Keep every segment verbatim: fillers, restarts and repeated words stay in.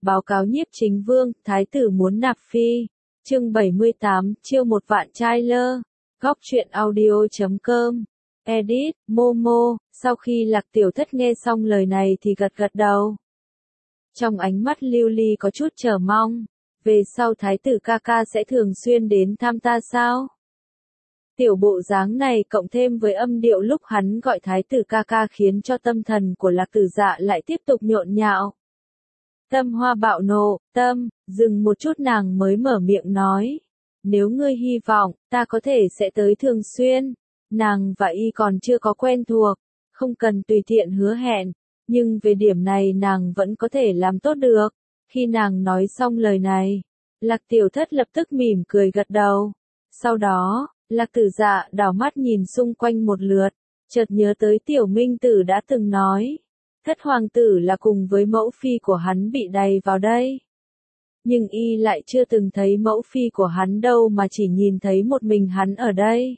Báo cáo nhiếp chính vương, thái tử muốn nạp phi. Chương bảy mươi tám, chiêu một vạn trai lơ. Góc truyện audio chấm com. Edit, Momo. Sau khi Lạc Tiểu Thất nghe xong lời này thì gật gật đầu. Trong ánh mắt Lưu Ly có chút chờ mong. Về sau thái tử ca ca sẽ thường xuyên đến thăm ta sao? Tiểu bộ dáng này cộng thêm với âm điệu lúc hắn gọi thái tử ca ca khiến cho tâm thần của Lạc Tử Dạ lại tiếp tục nhộn nhạo. Tâm Hoa bạo nộ, tâm, dừng một chút nàng mới mở miệng nói. Nếu ngươi hy vọng, ta có thể sẽ tới thường xuyên. Nàng và y còn chưa có quen thuộc, không cần tùy tiện hứa hẹn, nhưng về điểm này nàng vẫn có thể làm tốt được. Khi nàng nói xong lời này, Lạc Tiểu Thất lập tức mỉm cười gật đầu. Sau đó, Lạc Tử Dạ đảo mắt nhìn xung quanh một lượt, chợt nhớ tới Tiểu Minh Tử đã từng nói. Thất hoàng tử là cùng với mẫu phi của hắn bị đày vào đây. Nhưng y lại chưa từng thấy mẫu phi của hắn đâu mà chỉ nhìn thấy một mình hắn ở đây.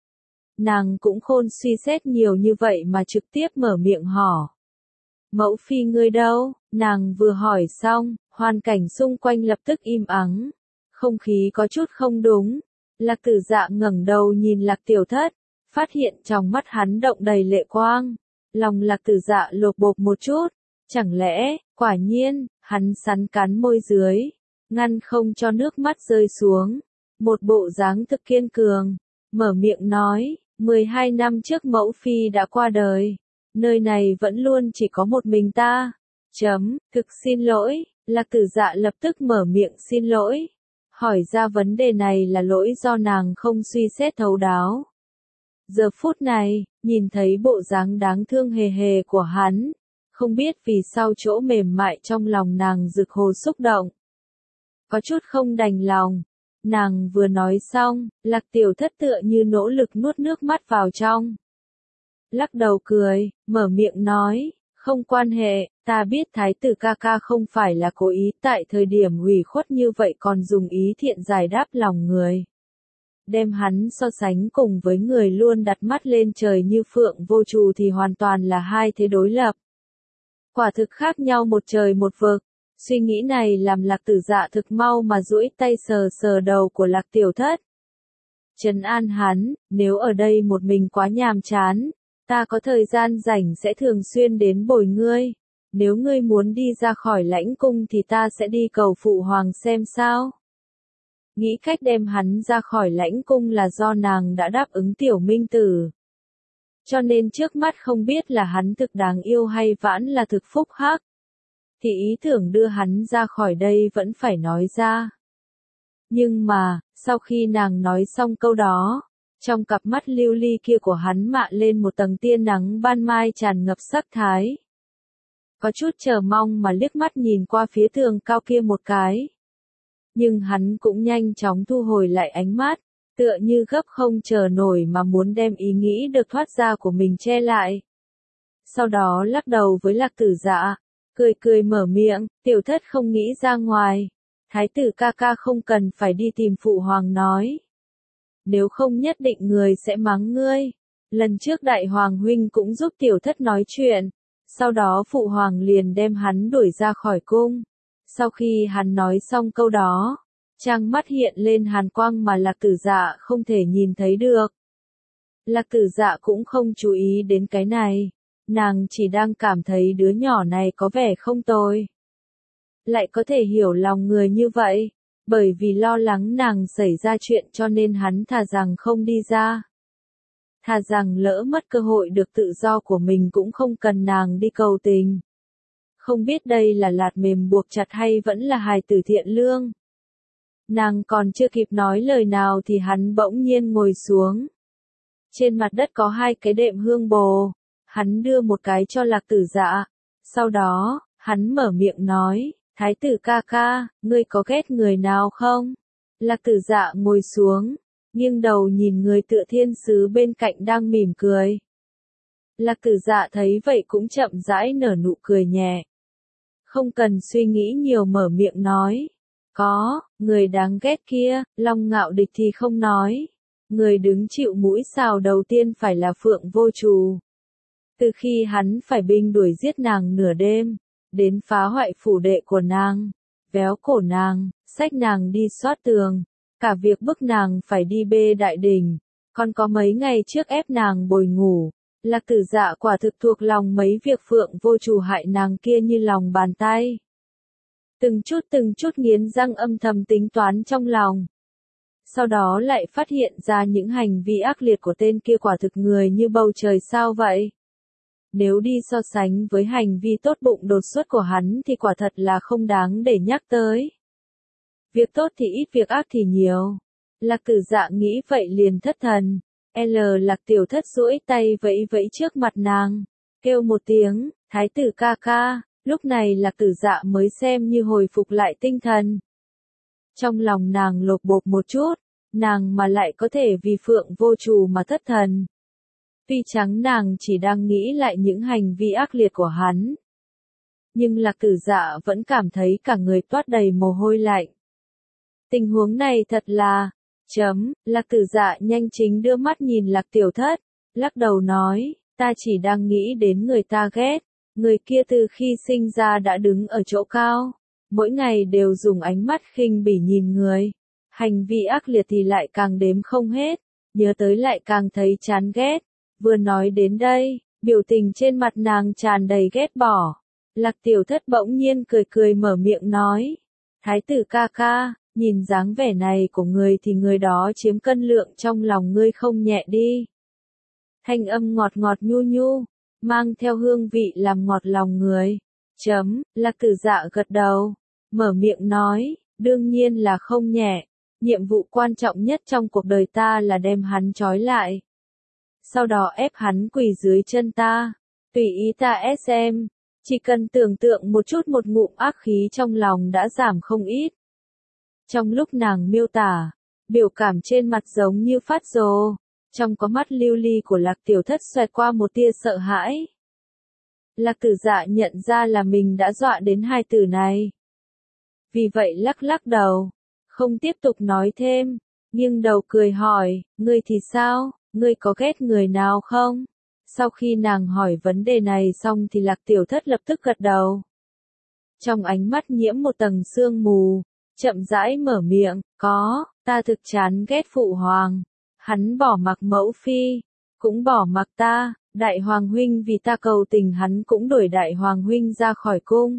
Nàng cũng khôn suy xét nhiều như vậy mà trực tiếp mở miệng hỏi. Mẫu phi ngươi đâu? Nàng vừa hỏi xong, hoàn cảnh xung quanh lập tức im ắng. Không khí có chút không đúng. Lạc Tử Dạ ngẩng đầu nhìn Lạc Tiểu Thất, phát hiện trong mắt hắn động đầy lệ quang. Lòng Lạc Tử Dạ lột bột một chút, chẳng lẽ, quả nhiên, hắn sắn cắn môi dưới, ngăn không cho nước mắt rơi xuống, một bộ dáng thực kiên cường, mở miệng nói, mười hai năm trước mẫu phi đã qua đời, nơi này vẫn luôn chỉ có một mình ta, chấm, thực xin lỗi, Lạc Tử Dạ lập tức mở miệng xin lỗi, hỏi ra vấn đề này là lỗi do nàng không suy xét thấu đáo. Giờ phút này, nhìn thấy bộ dáng đáng thương hề hề của hắn, không biết vì sao chỗ mềm mại trong lòng nàng rực hồ xúc động. Có chút không đành lòng, nàng vừa nói xong, Lạc Tiểu Thất tựa như nỗ lực nuốt nước mắt vào trong. Lắc đầu cười, mở miệng nói, không quan hệ, ta biết thái tử ca ca không phải là cố ý tại thời điểm hủy khuất như vậy còn dùng ý thiện giải đáp lòng người. Đem hắn so sánh cùng với người luôn đặt mắt lên trời như phượng vô trù thì hoàn toàn là hai thế đối lập. Quả thực khác nhau một trời một vực. Suy nghĩ này làm Lạc Tử Dạ thực mau mà duỗi tay sờ sờ đầu của Lạc Tiểu Thất. Trấn an hắn, nếu ở đây một mình quá nhàm chán, ta có thời gian rảnh sẽ thường xuyên đến bồi ngươi. Nếu ngươi muốn đi ra khỏi lãnh cung thì ta sẽ đi cầu phụ hoàng xem sao. Nghĩ cách đem hắn ra khỏi lãnh cung là do nàng đã đáp ứng Tiểu Minh Tử. Cho nên trước mắt không biết là hắn thực đáng yêu hay vãn là thực phúc hắc. Thì ý tưởng đưa hắn ra khỏi đây vẫn phải nói ra. Nhưng mà, sau khi nàng nói xong câu đó, trong cặp mắt lưu ly kia của hắn mạ lên một tầng tia nắng ban mai tràn ngập sắc thái. Có chút chờ mong mà liếc mắt nhìn qua phía tường cao kia một cái. Nhưng hắn cũng nhanh chóng thu hồi lại ánh mắt, tựa như gấp không chờ nổi mà muốn đem ý nghĩ được thoát ra của mình che lại. Sau đó lắc đầu với Lạc Tử Dạ, cười cười mở miệng, Tiểu Thất không nghĩ ra ngoài. Thái tử ca ca không cần phải đi tìm phụ hoàng nói. Nếu không nhất định người sẽ mắng ngươi. Lần trước đại hoàng huynh cũng giúp Tiểu Thất nói chuyện. Sau đó phụ hoàng liền đem hắn đuổi ra khỏi cung. Sau khi hắn nói xong câu đó, trang mắt hiện lên hàn quang mà Lạc Tử Dạ không thể nhìn thấy được. Lạc Tử Dạ cũng không chú ý đến cái này, nàng chỉ đang cảm thấy đứa nhỏ này có vẻ không tồi. Lại có thể hiểu lòng người như vậy, bởi vì lo lắng nàng xảy ra chuyện cho nên hắn thà rằng không đi ra. Thà rằng lỡ mất cơ hội được tự do của mình cũng không cần nàng đi cầu tình. Không biết đây là lạt mềm buộc chặt hay vẫn là hài tử thiện lương. Nàng còn chưa kịp nói lời nào thì hắn bỗng nhiên ngồi xuống. Trên mặt đất có hai cái đệm hương bồ, hắn đưa một cái cho Lạc Tử Dạ. Sau đó, hắn mở miệng nói, thái tử ca ca, ngươi có ghét người nào không? Lạc Tử Dạ ngồi xuống, nghiêng đầu nhìn người tựa thiên sứ bên cạnh đang mỉm cười. Lạc Tử Dạ thấy vậy cũng chậm rãi nở nụ cười nhẹ. Không cần suy nghĩ nhiều mở miệng nói. Có, người đáng ghét kia, Long Ngạo Địch thì không nói. Người đứng chịu mũi xào đầu tiên phải là Phượng Vô Trù. Từ khi hắn phải binh đuổi giết nàng nửa đêm, đến phá hoại phủ đệ của nàng, véo cổ nàng, xách nàng đi xoát tường, cả việc bức nàng phải đi bê đại đình, còn có mấy ngày trước ép nàng bồi ngủ. Lạc Tử Dạ quả thực thuộc lòng mấy việc Phượng Vô Chủ hại nàng kia như lòng bàn tay. Từng chút từng chút nghiến răng âm thầm tính toán trong lòng. Sau đó lại phát hiện ra những hành vi ác liệt của tên kia quả thực người như bầu trời sao vậy. Nếu đi so sánh với hành vi tốt bụng đột xuất của hắn thì quả thật là không đáng để nhắc tới. Việc tốt thì ít, việc ác thì nhiều. Lạc Tử Dạ nghĩ vậy liền thất thần. L Lạc Tiểu Thất duỗi tay vẫy vẫy trước mặt nàng, kêu một tiếng, thái tử ca ca, lúc này Lạc Tử Dạ mới xem như hồi phục lại tinh thần. Trong lòng nàng lột bột một chút, nàng mà lại có thể vì Phượng Vô Chủ mà thất thần. Tuy chẳng nàng chỉ đang nghĩ lại những hành vi ác liệt của hắn. Nhưng Lạc Tử Dạ vẫn cảm thấy cả người toát đầy mồ hôi lạnh. Tình huống này thật là... Chấm, Lạc Tử Dạ nhanh chính đưa mắt nhìn Lạc Tiểu Thất, lắc đầu nói, ta chỉ đang nghĩ đến người ta ghét, người kia từ khi sinh ra đã đứng ở chỗ cao, mỗi ngày đều dùng ánh mắt khinh bỉ nhìn người, hành vi ác liệt thì lại càng đếm không hết, nhớ tới lại càng thấy chán ghét, vừa nói đến đây, biểu tình trên mặt nàng tràn đầy ghét bỏ, Lạc Tiểu Thất bỗng nhiên cười cười mở miệng nói, thái tử ca ca, nhìn dáng vẻ này của người thì người đó chiếm cân lượng trong lòng ngươi không nhẹ đi. Thanh âm ngọt ngọt nhu nhu, mang theo hương vị làm ngọt lòng người. Chấm, Lạc Tử Dạ gật đầu, mở miệng nói, đương nhiên là không nhẹ, nhiệm vụ quan trọng nhất trong cuộc đời ta là đem hắn trói lại. Sau đó ép hắn quỳ dưới chân ta, tùy ý ta xem, chỉ cần tưởng tượng một chút một ngụm ác khí trong lòng đã giảm không ít. Trong lúc nàng miêu tả, biểu cảm trên mặt giống như phát rồ, trong có mắt lưu ly của Lạc Tiểu Thất xoẹt qua một tia sợ hãi. Lạc Tử Dạ nhận ra là mình đã dọa đến hai từ này. Vì vậy lắc lắc đầu, không tiếp tục nói thêm, nghiêng đầu cười hỏi, ngươi thì sao, ngươi có ghét người nào không? Sau khi nàng hỏi vấn đề này xong thì Lạc Tiểu Thất lập tức gật đầu. Trong ánh mắt nhiễm một tầng sương mù, chậm rãi mở miệng, có, ta thực chán ghét phụ hoàng. Hắn bỏ mặc mẫu phi, cũng bỏ mặc ta, đại hoàng huynh vì ta cầu tình hắn cũng đuổi đại hoàng huynh ra khỏi cung.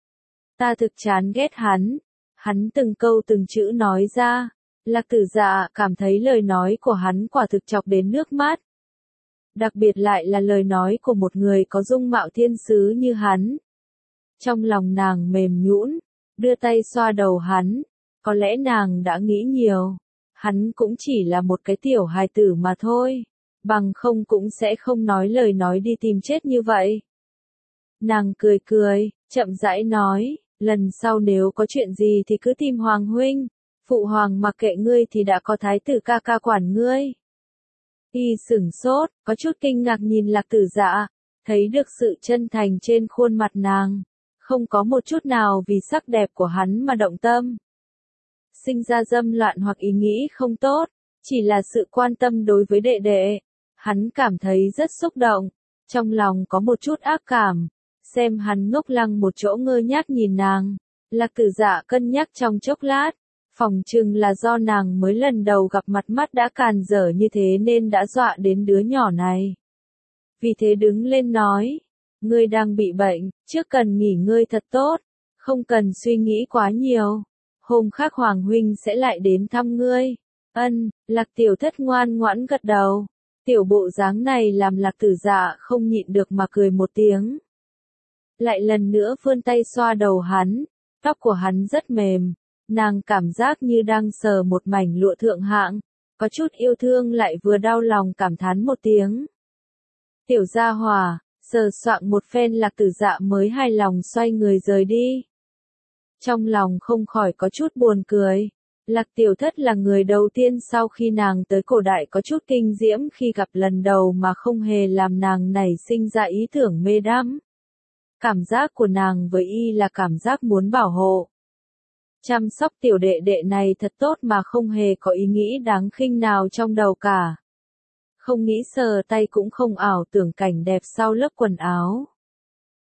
Ta thực chán ghét hắn, hắn từng câu từng chữ nói ra, Lạc Tử Dạ cảm thấy lời nói của hắn quả thực chọc đến nước mắt. Đặc biệt lại là lời nói của một người có dung mạo thiên sứ như hắn. Trong lòng nàng mềm nhũn, đưa tay xoa đầu hắn, có lẽ nàng đã nghĩ nhiều, hắn cũng chỉ là một cái tiểu hài tử mà thôi, bằng không cũng sẽ không nói lời nói đi tìm chết như vậy. Nàng cười cười, chậm rãi nói, lần sau nếu có chuyện gì thì cứ tìm hoàng huynh, phụ hoàng mặc kệ ngươi thì đã có thái tử ca ca quản ngươi. Y sửng sốt, có chút kinh ngạc nhìn Lạc Tử Dạ, thấy được sự chân thành trên khuôn mặt nàng, không có một chút nào vì sắc đẹp của hắn mà động tâm. Sinh ra dâm loạn hoặc ý nghĩ không tốt, chỉ là sự quan tâm đối với đệ đệ. Hắn cảm thấy rất xúc động, trong lòng có một chút ác cảm, xem hắn ngốc lăng một chỗ ngơ ngác nhìn nàng. Lạc Tử Dạ cân nhắc trong chốc lát, phỏng chừng là do nàng mới lần đầu gặp mặt mắt đã càn dở như thế nên đã dọa đến đứa nhỏ này. Vì thế đứng lên nói, ngươi đang bị bệnh, trước cần nghỉ ngơi thật tốt, không cần suy nghĩ quá nhiều. Hôm khác Hoàng huynh sẽ lại đến thăm ngươi. Ân, Lạc Tiểu Thất ngoan ngoãn gật đầu. Tiểu bộ dáng này làm Lạc Tử Dạ không nhịn được mà cười một tiếng. Lại lần nữa vươn tay xoa đầu hắn, tóc của hắn rất mềm, nàng cảm giác như đang sờ một mảnh lụa thượng hạng, có chút yêu thương lại vừa đau lòng cảm thán một tiếng. Tiểu gia hỏa, sờ soạng một phen Lạc Tử Dạ mới hài lòng xoay người rời đi. Trong lòng không khỏi có chút buồn cười. Lạc Tiểu Thất là người đầu tiên sau khi nàng tới cổ đại có chút kinh diễm khi gặp lần đầu mà không hề làm nàng nảy sinh ra ý tưởng mê đắm. Cảm giác của nàng với y là cảm giác muốn bảo hộ. Chăm sóc tiểu đệ đệ này thật tốt mà không hề có ý nghĩ đáng khinh nào trong đầu cả. Không nghĩ sờ tay cũng không ảo tưởng cảnh đẹp sau lớp quần áo.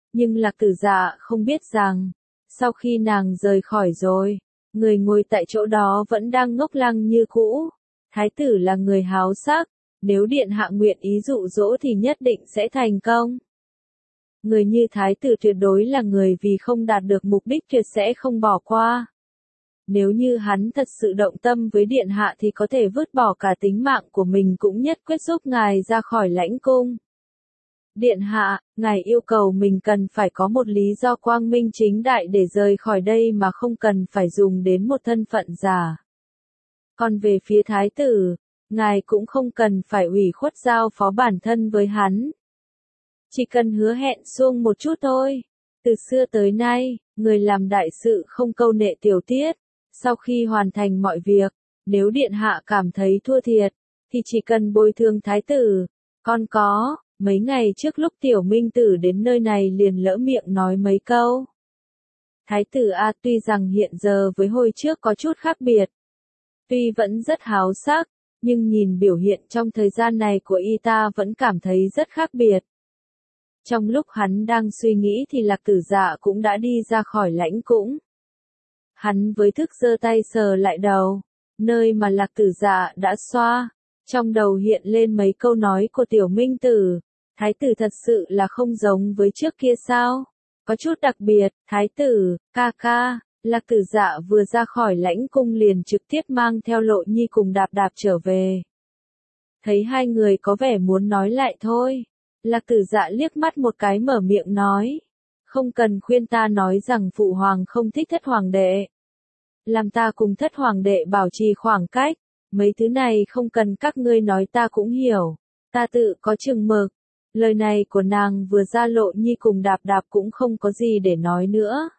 Nhưng Lạc Tử Dạ không biết rằng, sau khi nàng rời khỏi rồi, người ngồi tại chỗ đó vẫn đang ngốc lăng như cũ. Thái tử là người háo sắc, nếu điện hạ nguyện ý dụ dỗ thì nhất định sẽ thành công. Người như thái tử tuyệt đối là người vì không đạt được mục đích tuyệt sẽ không bỏ qua. Nếu như hắn thật sự động tâm với điện hạ thì có thể vứt bỏ cả tính mạng của mình cũng nhất quyết giúp ngài ra khỏi lãnh cung. Điện hạ, ngài yêu cầu mình cần phải có một lý do quang minh chính đại để rời khỏi đây mà không cần phải dùng đến một thân phận giả. Còn về phía thái tử, ngài cũng không cần phải ủy khuất giao phó bản thân với hắn. Chỉ cần hứa hẹn xuông một chút thôi. Từ xưa tới nay, người làm đại sự không câu nệ tiểu tiết. Sau khi hoàn thành mọi việc, nếu điện hạ cảm thấy thua thiệt, thì chỉ cần bồi thường thái tử. Còn có, mấy ngày trước lúc tiểu minh tử đến nơi này liền lỡ miệng nói mấy câu. Thái tử A tuy rằng hiện giờ với hồi trước có chút khác biệt. Tuy vẫn rất háo sắc, nhưng nhìn biểu hiện trong thời gian này của y ta vẫn cảm thấy rất khác biệt. Trong lúc hắn đang suy nghĩ thì Lạc Tử Dạ cũng đã đi ra khỏi lãnh cung. Hắn với thức giơ tay sờ lại đầu, nơi mà Lạc Tử Dạ đã xoa, trong đầu hiện lên mấy câu nói của tiểu minh tử. Thái tử thật sự là không giống với trước kia sao? Có chút đặc biệt, thái tử, ca ca. Lạc Tử Dạ vừa ra khỏi lãnh cung liền trực tiếp mang theo Lộ Nhi cùng Đạp Đạp trở về. Thấy hai người có vẻ muốn nói lại thôi. Lạc Tử Dạ liếc mắt một cái mở miệng nói. Không cần khuyên ta nói rằng phụ hoàng không thích thất hoàng đệ. Làm ta cùng thất hoàng đệ bảo trì khoảng cách. Mấy thứ này không cần các ngươi nói ta cũng hiểu. Ta tự có chừng mực. Lời này của nàng vừa ra Lộ Nhi cùng Đạp Đạp cũng không có gì để nói nữa.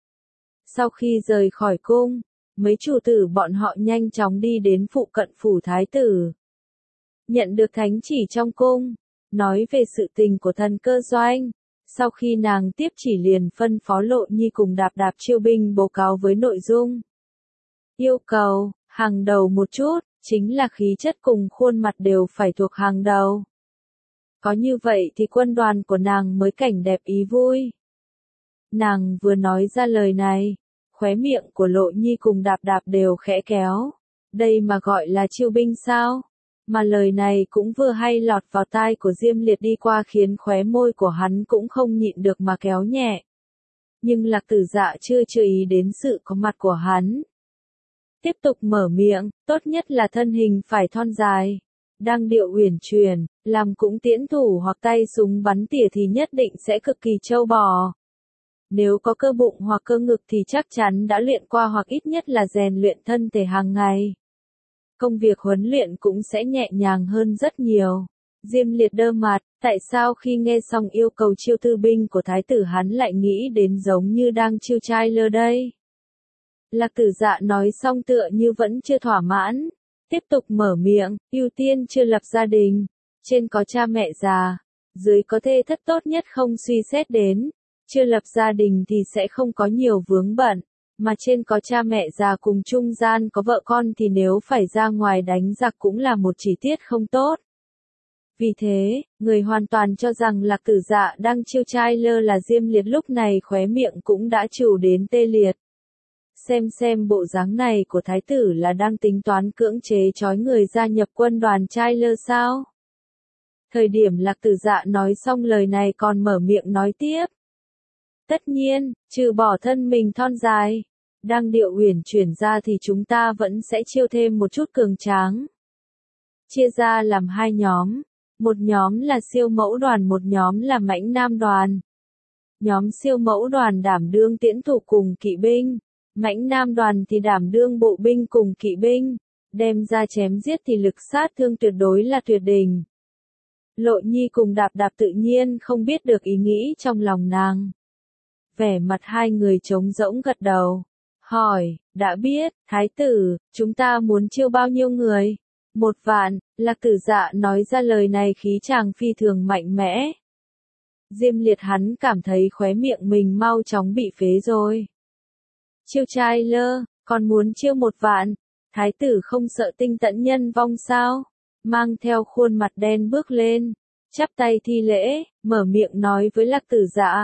Sau khi rời khỏi cung, mấy chủ tử bọn họ nhanh chóng đi đến phụ cận phủ thái tử. Nhận được thánh chỉ trong cung, nói về sự tình của thần cơ doanh. Sau khi nàng tiếp chỉ liền phân phó Lộ Nhi cùng Đạp Đạp chiêu binh báo cáo với nội dung. Yêu cầu, hàng đầu một chút, chính là khí chất cùng khuôn mặt đều phải thuộc hàng đầu. Có như vậy thì quân đoàn của nàng mới cảnh đẹp ý vui. Nàng vừa nói ra lời này, khóe miệng của Lộ Nhi cùng Đạp Đạp đều khẽ kéo. Đây mà gọi là chiêu binh sao? Mà lời này cũng vừa hay lọt vào tai của Diêm Liệt đi qua khiến khóe môi của hắn cũng không nhịn được mà kéo nhẹ. Nhưng Lạc Tử Dạ chưa chú ý đến sự có mặt của hắn. Tiếp tục mở miệng, tốt nhất là thân hình phải thon dài. Đang điệu uyển chuyển, làm cũng tiễn thủ hoặc tay súng bắn tỉa thì nhất định sẽ cực kỳ trâu bò. Nếu có cơ bụng hoặc cơ ngực thì chắc chắn đã luyện qua hoặc ít nhất là rèn luyện thân thể hàng ngày. Công việc huấn luyện cũng sẽ nhẹ nhàng hơn rất nhiều. Diêm Liệt đơ mặt, tại sao khi nghe xong yêu cầu chiêu tư binh của thái tử hắn lại nghĩ đến giống như đang chiêu trai lơ đây? Lạc Tử Dạ nói xong tựa như vẫn chưa thỏa mãn. Tiếp tục mở miệng, ưu tiên chưa lập gia đình. Trên có cha mẹ già, dưới có thê thất tốt nhất không suy xét đến. Chưa lập gia đình thì sẽ không có nhiều vướng bận, mà trên có cha mẹ già cùng trung gian có vợ con thì nếu phải ra ngoài đánh giặc cũng là một chi tiết không tốt. Vì thế, người hoàn toàn cho rằng Lạc Tử Dạ đang chiêu trai lơ là Diêm Liệt lúc này khóe miệng cũng đã chịu đến tê liệt. Xem xem bộ dáng này của thái tử là đang tính toán cưỡng chế trói người gia nhập quân đoàn trai lơ sao? Thời điểm Lạc Tử Dạ nói xong lời này còn mở miệng nói tiếp. Tất nhiên, trừ bỏ thân mình thon dài, đang điệu uyển chuyển ra thì chúng ta vẫn sẽ chiêu thêm một chút cường tráng. Chia ra làm hai nhóm, một nhóm là siêu mẫu đoàn, một nhóm là mãnh nam đoàn. Nhóm siêu mẫu đoàn đảm đương tiễn thủ cùng kỵ binh, mãnh nam đoàn thì đảm đương bộ binh cùng kỵ binh, đem ra chém giết thì lực sát thương tuyệt đối là tuyệt đỉnh. Lộ Nhi cùng Đạp Đạp tự nhiên không biết được ý nghĩ trong lòng nàng. Vẻ mặt hai người trống rỗng gật đầu. Hỏi, đã biết, thái tử, chúng ta muốn chiêu bao nhiêu người? Một vạn, Lạc Tử Dạ nói ra lời này khí chàng phi thường mạnh mẽ. Diêm Liệt hắn cảm thấy khóe miệng mình mau chóng bị phế rồi. Chiêu trai lơ, còn muốn chiêu một vạn, thái tử không sợ tinh tận nhân vong sao? Mang theo khuôn mặt đen bước lên, chắp tay thi lễ, mở miệng nói với Lạc Tử Dạ.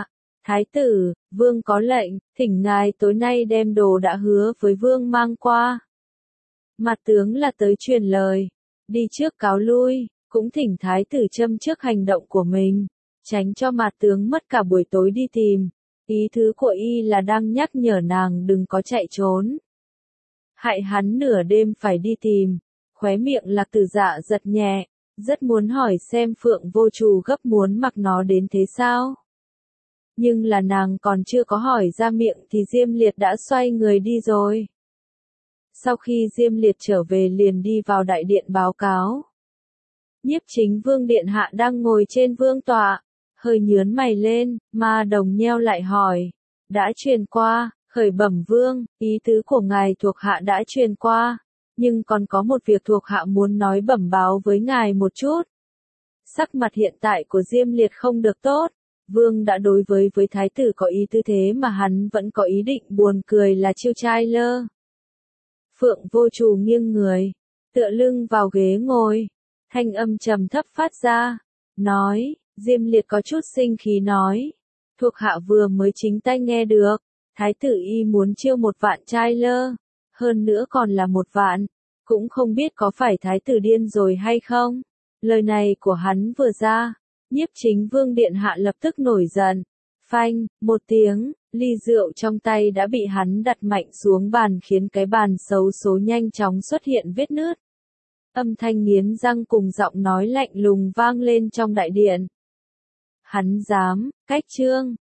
Thái tử, vương có lệnh, thỉnh ngài tối nay đem đồ đã hứa với vương mang qua. Mặt tướng là tới truyền lời, đi trước cáo lui, cũng thỉnh thái tử châm trước hành động của mình, tránh cho mặt tướng mất cả buổi tối đi tìm. Ý thứ của y là đang nhắc nhở nàng đừng có chạy trốn. Hại hắn nửa đêm phải đi tìm, khóe miệng Lạc Tử Dạ giật nhẹ, rất muốn hỏi xem Phượng Vô Trù gấp muốn mặc nó đến thế sao. Nhưng là nàng còn chưa có hỏi ra miệng thì Diêm Liệt đã xoay người đi rồi. Sau khi Diêm Liệt trở về liền đi vào đại điện báo cáo. Nhiếp Chính Vương điện hạ đang ngồi trên vương tọa, hơi nhướng mày lên, Ma Đồng nheo lại hỏi, đã truyền qua, khởi bẩm vương, ý tứ của ngài thuộc hạ đã truyền qua, nhưng còn có một việc thuộc hạ muốn nói bẩm báo với ngài một chút. Sắc mặt hiện tại của Diêm Liệt không được tốt, vương đã đối với với thái tử có ý tư thế mà hắn vẫn có ý định buồn cười là chiêu trai lơ. Phượng Vô Trù nghiêng người, tựa lưng vào ghế ngồi, thanh âm trầm thấp phát ra, nói, Diêm Liệt có chút sinh khí nói, thuộc hạ vừa mới chính tay nghe được, thái tử y muốn chiêu một vạn trai lơ, hơn nữa còn là một vạn, cũng không biết có phải thái tử điên rồi hay không. Lời này của hắn vừa ra, Nhiếp Chính Vương điện hạ lập tức nổi giận, phanh, một tiếng, ly rượu trong tay đã bị hắn đặt mạnh xuống bàn khiến cái bàn xấu số nhanh chóng xuất hiện vết nứt. Âm thanh nghiến răng cùng giọng nói lạnh lùng vang lên trong đại điện. Hắn dám, cách trương,